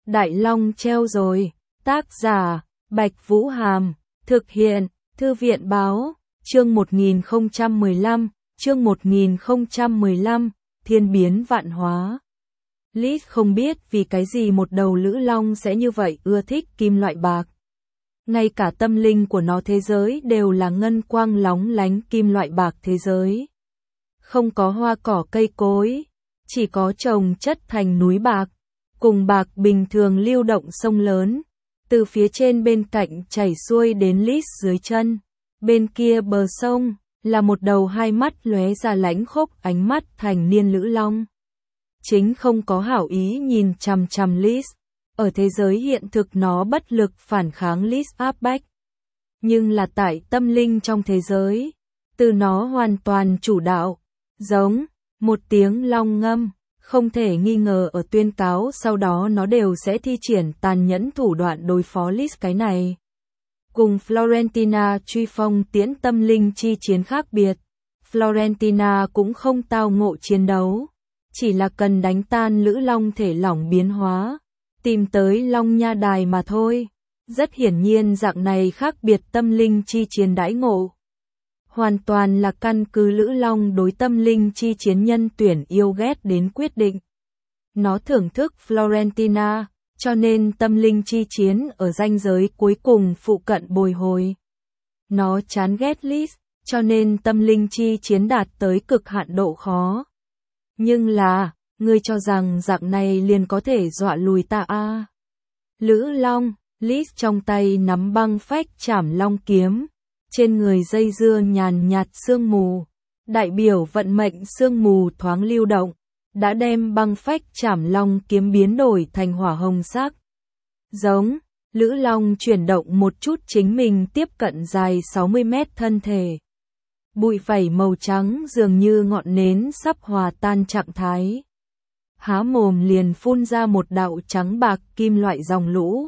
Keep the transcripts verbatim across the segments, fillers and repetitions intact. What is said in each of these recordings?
Đại Long treo rồi. Tác giả, Bạch Vũ Hàm. Thực hiện, Thư viện Báo. Chương một nghìn không trăm mười lăm, chương một nghìn không trăm mười lăm, thiên biến vạn hóa. Liz không biết vì cái gì một đầu lữ long sẽ như vậy ưa thích kim loại bạc. Ngay cả tâm linh của nó thế giới đều là ngân quang lóng lánh kim loại bạc thế giới. Không có hoa cỏ cây cối, chỉ có trồng chất thành núi bạc, cùng bạc bình thường lưu động sông lớn, từ phía trên bên cạnh chảy xuôi đến Liz dưới chân. Bên kia bờ sông, là một đầu hai mắt lóe ra lãnh khốc ánh mắt thành niên lữ long. Chính không có hảo ý nhìn chằm chằm Liz. Ở thế giới hiện thực nó bất lực phản kháng Liz áp bách. Nhưng là tại tâm linh trong thế giới, từ nó hoàn toàn chủ đạo. Giống, một tiếng long ngâm, không thể nghi ngờ ở tuyên cáo sau đó nó đều sẽ thi triển tàn nhẫn thủ đoạn đối phó Liz cái này. Cùng Florentina truy phong tiễn tâm linh chi chiến khác biệt, Florentina cũng không tao ngộ chiến đấu, chỉ là cần đánh tan lữ long thể lỏng biến hóa, tìm tới long nha đài mà thôi. Rất hiển nhiên dạng này khác biệt tâm linh chi chiến đãi ngộ. Hoàn toàn là căn cứ lữ long đối tâm linh chi chiến nhân tuyển yêu ghét đến quyết định. Nó thưởng thức Florentina, cho nên tâm linh chi chiến ở ranh giới cuối cùng phụ cận bồi hồi. Nó chán ghét Liz, cho nên tâm linh chi chiến đạt tới cực hạn độ khó. Nhưng là, ngươi cho rằng dạng này liền có thể dọa lùi ta à? Lữ long, Liz trong tay nắm băng phách chảm long kiếm, trên người dây dưa nhàn nhạt sương mù, đại biểu vận mệnh sương mù thoáng lưu động, đã đem băng phách chảm long kiếm biến đổi thành hỏa hồng sắc. Giống, lữ long chuyển động một chút chính mình tiếp cận dài sáu mươi mét thân thể. Bụi vảy màu trắng dường như ngọn nến sắp hòa tan trạng thái. Há mồm liền phun ra một đạo trắng bạc kim loại dòng lũ.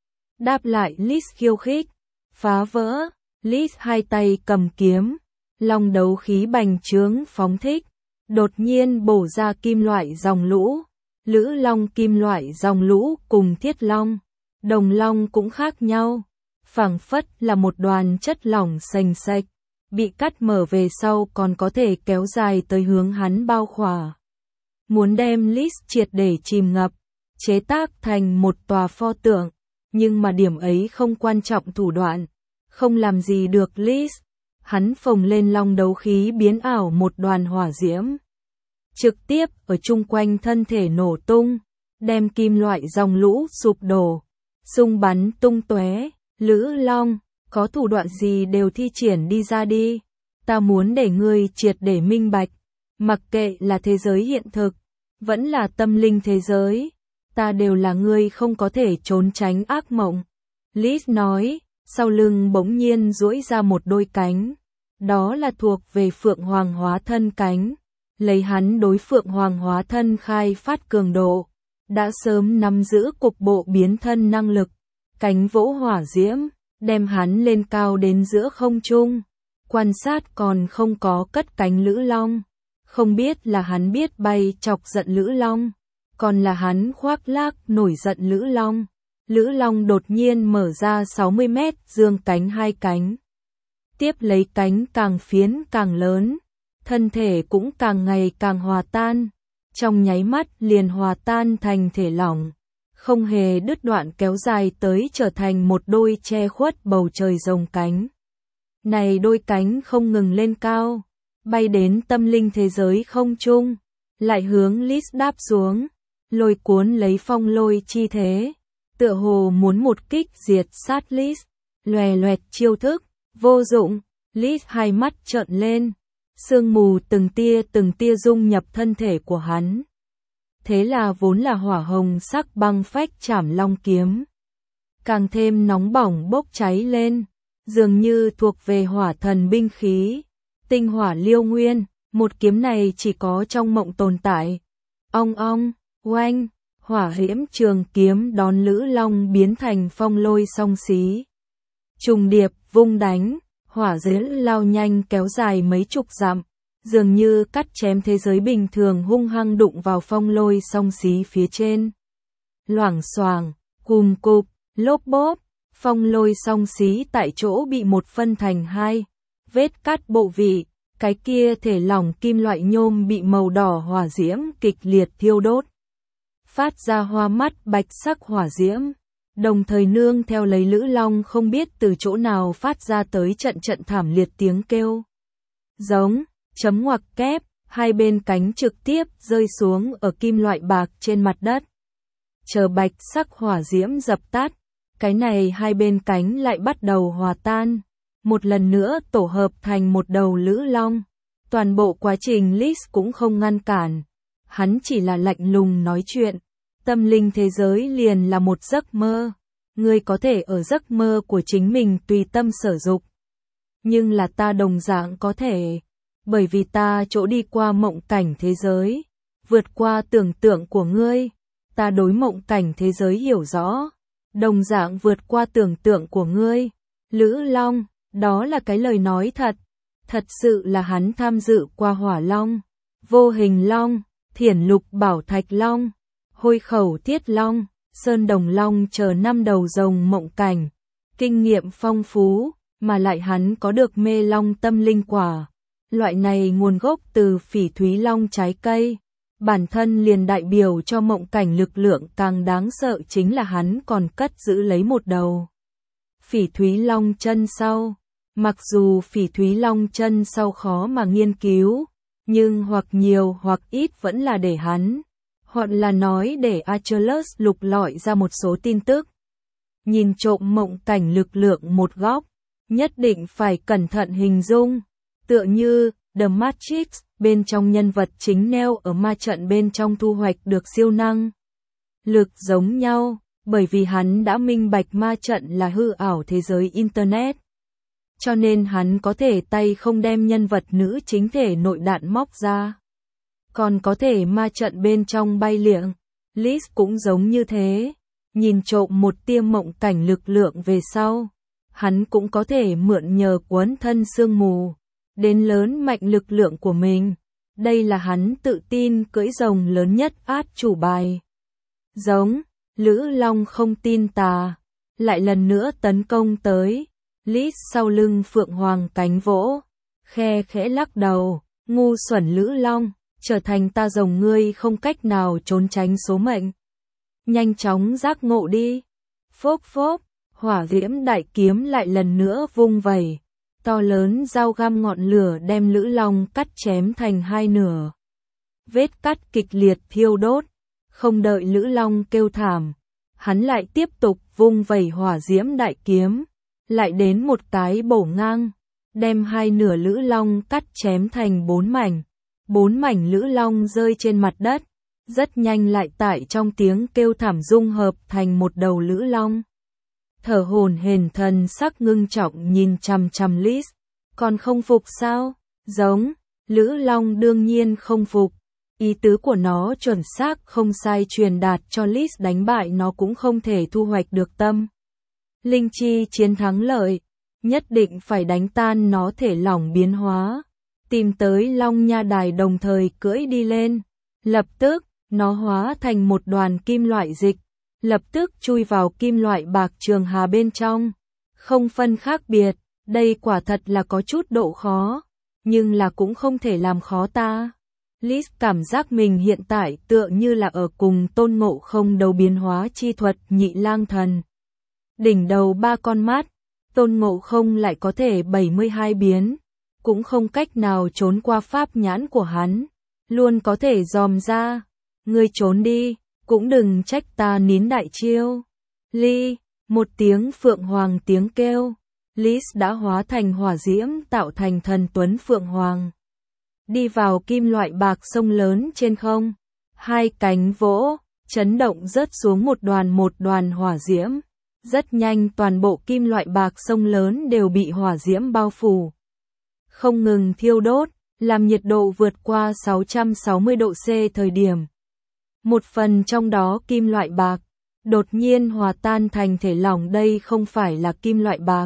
Đáp lại Liz khiêu khích, phá vỡ, Liz hai tay cầm kiếm, long đấu khí bành trướng phóng thích, đột nhiên bổ ra kim loại dòng lũ. Lữ long kim loại dòng lũ cùng thiết long, đồng long cũng khác nhau, phảng phất là một đoàn chất lỏng sền sệt, bị cắt mở về sau còn có thể kéo dài tới hướng hắn bao khỏa. Muốn đem Liz triệt để chìm ngập, chế tác thành một tòa pho tượng, nhưng mà điểm ấy không quan trọng thủ đoạn, không làm gì được Liz. Hắn phồng lên long đấu khí biến ảo một đoàn hỏa diễm, trực tiếp ở chung quanh thân thể nổ tung, đem kim loại dòng lũ sụp đổ, xung bắn tung tóe. Lữ long, có thủ đoạn gì đều thi triển đi ra đi, ta muốn để ngươi triệt để minh bạch, mặc kệ là thế giới hiện thực, vẫn là tâm linh thế giới, ta đều là ngươi không có thể trốn tránh ác mộng. Liz nói, sau lưng bỗng nhiên duỗi ra một đôi cánh, đó là thuộc về Phượng Hoàng hóa thân cánh, lấy hắn đối Phượng Hoàng hóa thân khai phát cường độ, đã sớm nắm giữ cục bộ biến thân năng lực, cánh vỗ hỏa diễm, đem hắn lên cao đến giữa không trung, quan sát còn không có cất cánh lữ long, không biết là hắn biết bay chọc giận lữ long, còn là hắn khoác lác nổi giận lữ long. Lữ long đột nhiên mở ra sáu mươi mét dương cánh hai cánh, tiếp lấy cánh càng phiến càng lớn, thân thể cũng càng ngày càng hòa tan, trong nháy mắt liền hòa tan thành thể lỏng, không hề đứt đoạn kéo dài tới trở thành một đôi che khuất bầu trời rồng cánh. Này đôi cánh không ngừng lên cao, bay đến tâm linh thế giới không trung, lại hướng Liz đáp xuống, lôi cuốn lấy phong lôi chi thế, tựa hồ muốn một kích diệt sát Liz. Loè loẹt chiêu thức, vô dụng, Liz hai mắt trợn lên, sương mù từng tia từng tia dung nhập thân thể của hắn. Thế là vốn là hỏa hồng sắc băng phách chảm long kiếm, càng thêm nóng bỏng bốc cháy lên, dường như thuộc về hỏa thần binh khí, tinh hỏa liêu nguyên, một kiếm này chỉ có trong mộng tồn tại. Ong ong, oanh, hỏa diễm trường kiếm đón lữ long biến thành phong lôi song xí. Trùng điệp, vung đánh, hỏa diễm lao nhanh kéo dài mấy chục dặm, dường như cắt chém thế giới bình thường hung hăng đụng vào phong lôi song xí phía trên. loảng xoảng, cùm cụp, lốp bốp, phong lôi song xí tại chỗ bị một phân thành hai, vết cắt bộ vị, cái kia thể lỏng kim loại nhôm bị màu đỏ hỏa diễm kịch liệt thiêu đốt, phát ra hoa mắt bạch sắc hỏa diễm, đồng thời nương theo lấy Lữ Long không biết từ chỗ nào phát ra tới trận trận thảm liệt tiếng kêu. Giống, chấm ngoặc kép, hai bên cánh trực tiếp rơi xuống ở kim loại bạc trên mặt đất. Chờ bạch sắc hỏa diễm dập tắt, cái này hai bên cánh lại bắt đầu hòa tan, một lần nữa tổ hợp thành một đầu Lữ Long. Toàn bộ quá trình Liz cũng không ngăn cản, hắn chỉ là lạnh lùng nói chuyện. Tâm linh thế giới liền là một giấc mơ, ngươi có thể ở giấc mơ của chính mình tùy tâm sở dục. Nhưng là ta đồng dạng có thể, bởi vì ta chỗ đi qua mộng cảnh thế giới, vượt qua tưởng tượng của ngươi, ta đối mộng cảnh thế giới hiểu rõ, đồng dạng vượt qua tưởng tượng của ngươi. Lữ Long, đó là cái lời nói thật, thật sự là hắn tham dự qua Hỏa Long, Vô Hình Long, Thiển Lục Bảo Thạch Long, Hôi Khẩu Thiết Long, Sơn Đồng Long chờ năm đầu rồng mộng cảnh, kinh nghiệm phong phú, mà lại hắn có được Mê Long tâm linh quả. Loại này nguồn gốc từ Phỉ Thúy Long trái cây, bản thân liền đại biểu cho mộng cảnh lực lượng càng đáng sợ chính là hắn còn cất giữ lấy một đầu Phỉ Thúy Long chân sau. Mặc dù Phỉ Thúy Long chân sau khó mà nghiên cứu, nhưng hoặc nhiều hoặc ít vẫn là để hắn, hoặc là nói để Achilles lục lọi ra một số tin tức. Nhìn trộm mộng cảnh lực lượng một góc, nhất định phải cẩn thận hình dung, tựa như The Matrix, bên trong nhân vật chính neo ở ma trận bên trong thu hoạch được siêu năng lực giống nhau, bởi vì hắn đã minh bạch ma trận là hư ảo thế giới Internet. Cho nên hắn có thể tay không đem nhân vật nữ chính thể nội đạn móc ra. Còn có thể ma trận bên trong bay liệng. Liz cũng giống như thế. Nhìn trộm một tia mộng cảnh lực lượng về sau. Hắn cũng có thể mượn nhờ cuốn thân sương mù. Đến lớn mạnh lực lượng của mình. Đây là hắn tự tin cưỡi rồng lớn nhất át chủ bài. Giống, Lữ Long không tin tà. Lại lần nữa tấn công tới. Liz sau lưng Phượng Hoàng cánh vỗ, khe khẽ lắc đầu, ngu xuẩn Lữ Long, trở thành ta rồng ngươi không cách nào trốn tránh số mệnh. Nhanh chóng giác ngộ đi. Phốp phốp, hỏa diễm đại kiếm lại lần nữa vung vẩy, to lớn dao găm ngọn lửa đem Lữ Long cắt chém thành hai nửa. Vết cắt kịch liệt thiêu đốt, không đợi Lữ Long kêu thảm, hắn lại tiếp tục vung vẩy hỏa diễm đại kiếm. Lại đến một cái bổ ngang, đem hai nửa Lữ Long cắt chém thành bốn mảnh. Bốn mảnh Lữ Long rơi trên mặt đất, rất nhanh lại tại trong tiếng kêu thảm dung hợp thành một đầu Lữ Long. Thở hổn hển thần sắc ngưng trọng nhìn chằm chằm Liz, còn không phục sao? Giống, Lữ Long đương nhiên không phục. Ý tứ của nó chuẩn xác không sai truyền đạt cho Liz đánh bại nó cũng không thể thu hoạch được tâm linh chi chiến thắng lợi, nhất định phải đánh tan nó thể lỏng biến hóa, tìm tới Long Nha Đài đồng thời cưỡi đi lên. Lập tức, nó hóa thành một đoàn kim loại dịch, lập tức chui vào kim loại bạc trường hà bên trong, không phân khác biệt. Đây quả thật là có chút độ khó, nhưng là cũng không thể làm khó ta. Liz cảm giác mình hiện tại tựa như là ở cùng Tôn Ngộ Không đấu biến hóa chi thuật Nhị Lang Thần. Đỉnh đầu ba con mắt, Tôn Ngộ Không lại có thể bảy mươi hai biến, cũng không cách nào trốn qua pháp nhãn của hắn, luôn có thể dòm ra. Ngươi trốn đi, cũng đừng trách ta nín đại chiêu. Ly, một tiếng Phượng Hoàng tiếng kêu, Liz đã hóa thành hỏa diễm tạo thành thần tuấn Phượng Hoàng. Đi vào kim loại bạc sông lớn trên không, hai cánh vỗ, chấn động rớt xuống một đoàn một đoàn hỏa diễm. Rất nhanh toàn bộ kim loại bạc sông lớn đều bị hỏa diễm bao phủ. Không ngừng thiêu đốt, làm nhiệt độ vượt qua sáu trăm sáu mươi độ C thời điểm. Một phần trong đó kim loại bạc, đột nhiên hòa tan thành thể lỏng, đây không phải là kim loại bạc.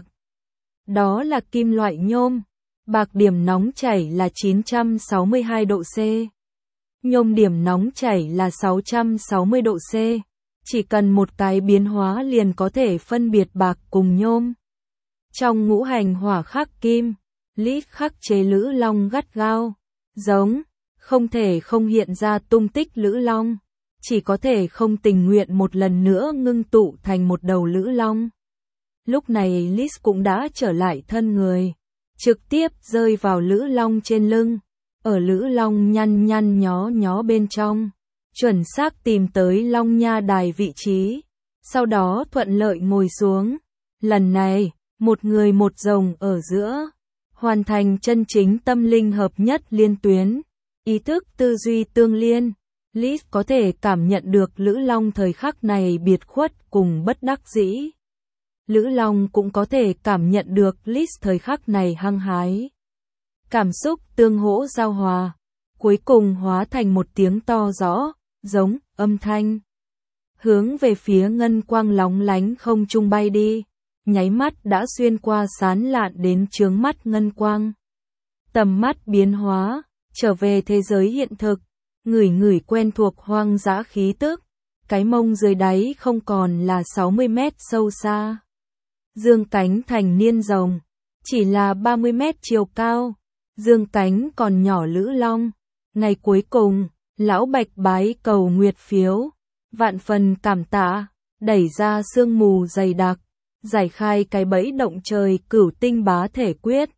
Đó là kim loại nhôm. Bạc điểm nóng chảy là chín trăm sáu mươi hai độ C. Nhôm điểm nóng chảy là sáu trăm sáu mươi độ C. chỉ cần một cái biến hóa liền có thể phân biệt bạc cùng nhôm. Trong ngũ hành hỏa khắc kim, Lilith khắc chế Lữ Long gắt gao, giống, không thể không hiện ra tung tích Lữ Long, chỉ có thể không tình nguyện một lần nữa ngưng tụ thành một đầu Lữ Long. Lúc này Lilith cũng đã trở lại thân người, trực tiếp rơi vào Lữ Long trên lưng, ở Lữ Long nhăn nhăn nhó nhó bên trong, chuẩn xác tìm tới Long Nha đài vị trí, sau đó thuận lợi ngồi xuống. Lần này, một người một rồng ở giữa, hoàn thành chân chính tâm linh hợp nhất liên tuyến, ý thức tư duy tương liên. Lilith có thể cảm nhận được Lữ Long thời khắc này biệt khuất cùng bất đắc dĩ. Lữ Long cũng có thể cảm nhận được Lilith thời khắc này hăng hái. Cảm xúc tương hỗ giao hòa, cuối cùng hóa thành một tiếng to rõ, giống, âm thanh. Hướng về phía ngân quang lóng lánh không trung bay đi, nháy mắt đã xuyên qua sán lạn đến chướng mắt ngân quang. Tầm mắt biến hóa, trở về thế giới hiện thực, ngửi ngửi quen thuộc hoang dã khí tức, cái mông dưới đáy không còn là sáu mươi mét sâu xa. Dương cánh thành niên rồng, chỉ là ba mươi mét chiều cao, dương cánh còn nhỏ Lữ Long. Ngày cuối cùng, lão Bạch bái cầu nguyệt phiếu, vạn phần cảm tạ, đẩy ra sương mù dày đặc, giải khai cái bẫy động trời cửu tinh bá thể quyết.